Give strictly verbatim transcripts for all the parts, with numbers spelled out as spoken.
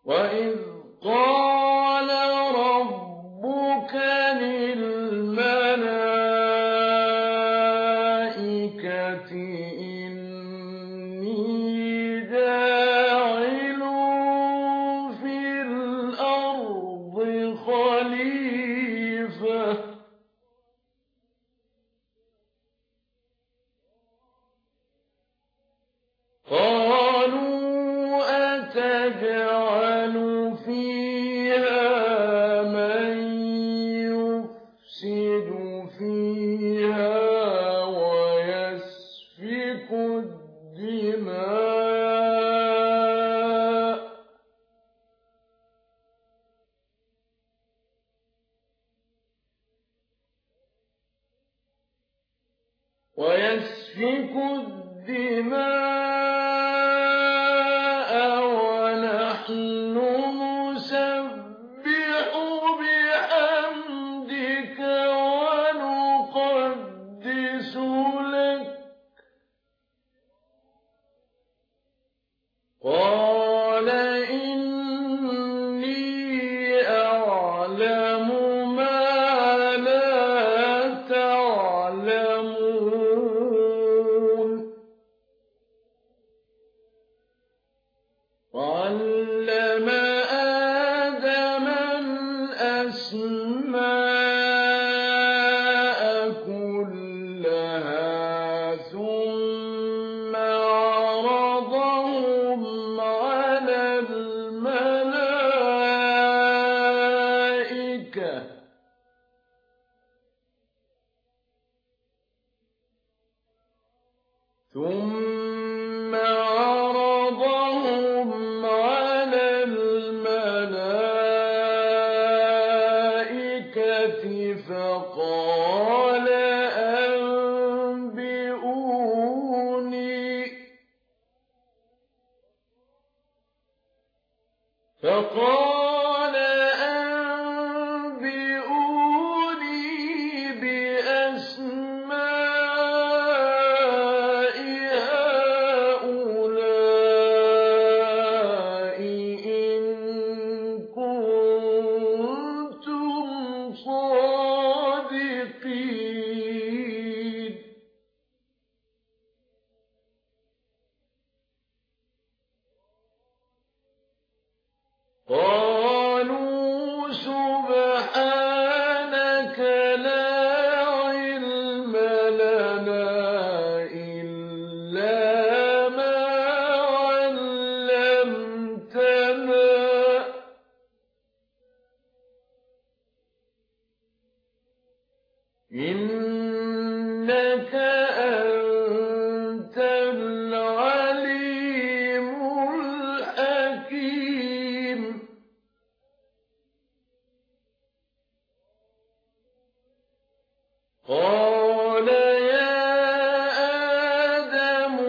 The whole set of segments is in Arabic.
وَإِذْ قَالَ رَبُّكَ لِلْمَلَائِكَةِ إِنِّي جَاعِلٌ فِي الْأَرْضِ خَلِيفَةً ۖ قَالُوا أَتَجْعَلُ فِيهَا مَن يُفْسِدُ فِيهَا وَيَسْفِكُ الدِّمَاءَ وَيَسْفِكُ الدِّمَاءَ وَنَحْنُ نُسَبِّحُ بِحَمْدِكَ وَنُقَدِّسُ لَكَ ۖ قَالَ إِنِّي أَعْلَمُ مَا لَا تَعْلَمُونَ وَعَلَّمَ آدَمَ الْأَسْمَاءَ كُلَّهَا ثُمَّ عَرَضَهُمْ عَلَى الْمَلَائِكَةِ ثُمَّ عَرَضَهُمْ عَلَى الْمَلَائِكَةِ فَقَالَ أَنبِئُونِي فَقَالَ أَنبِئُونِي بِأَسْمَاءِ هَٰؤُلَاءِ إِن كُنتُمْ صَادِقِينَ قَالُوا سُبْحَانَكَ لَا عِلْمَ لَنَا إِلَّا مَا عَلَّمْتَنَا ۖ إِنَّكَ أَنتَ الْعَلِيمُ الْحَكِيمُ قَالَ يَا آدَمُ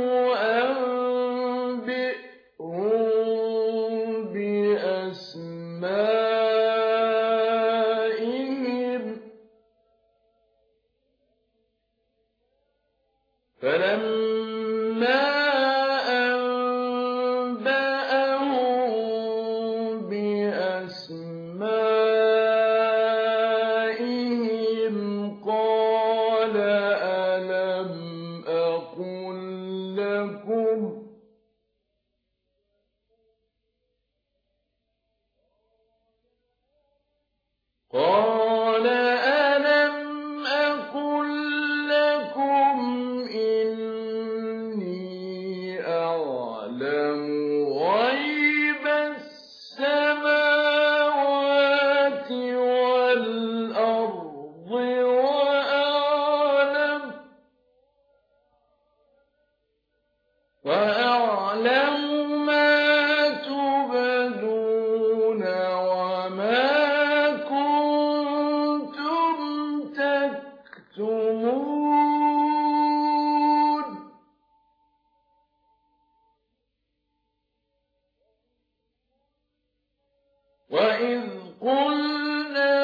أَنبِئْهُم بِأَسْمَائِهِمْ ۖ فَلَمَّا أَنبَأَهُم بِأَسْمَائِهِمْ قَالَ أَلَمْ أَقُل لَّكُمْ قَالَ أَلَمْ أَقُل لَّكُمْ إِنِّي أَعْلَمُ غَيْبَ السَّمَاوَاتِ وَالْأَرْضِ وَأَعْلَمُ وَأَعْلَمُ مَا تُبْدُونَ وَمَا كُنتُمْ تَكْتُمُونَ وَإِذْ قُلْنَا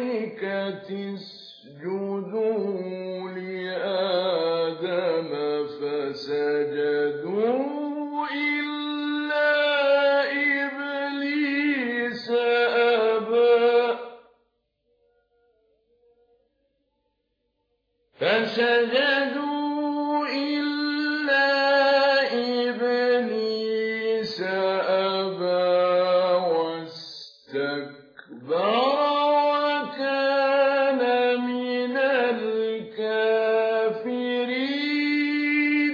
لِلْمَلَائِكَةِ اسْجُدُوا لِآدَمَ فسجدوا إلا إبليس أبى فسجدوا إلا إبليس أبى واستكبر وكان من الكافرين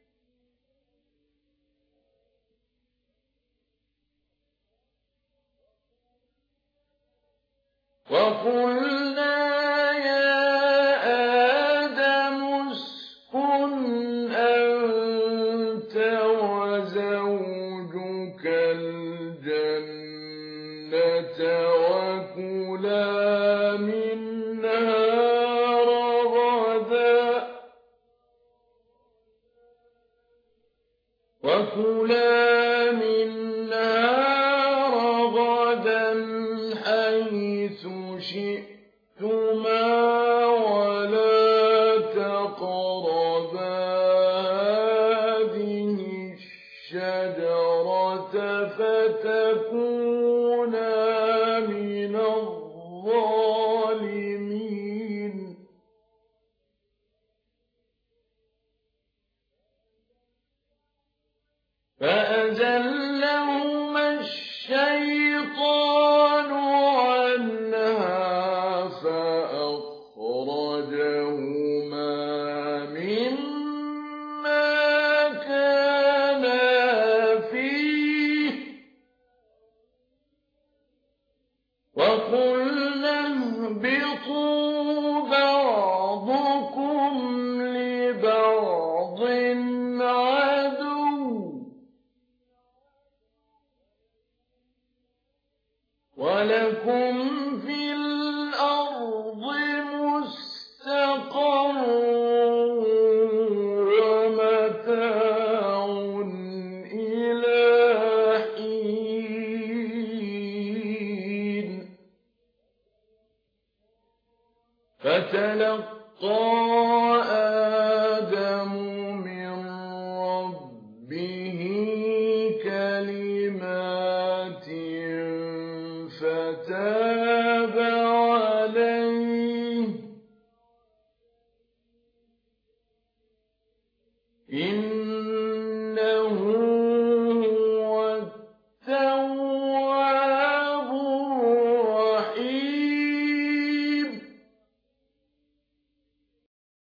وقلنا يا آدم اسكن أنت وزوجك الجنة وكلا منها رغدا وكلا منها رغدا حيث شئتما ولا تقربا هذه الشجرة فتكونا من الظالمين فأزلهما الشيطان عنها فأخرجهما مما كانا فيه وقلنا اهبطوا بعضكم لبعض عدو ولكم في الأرض مستقر ومتاع إلى حين فتلقى آدم من ربه كلمات فتاب عليه إن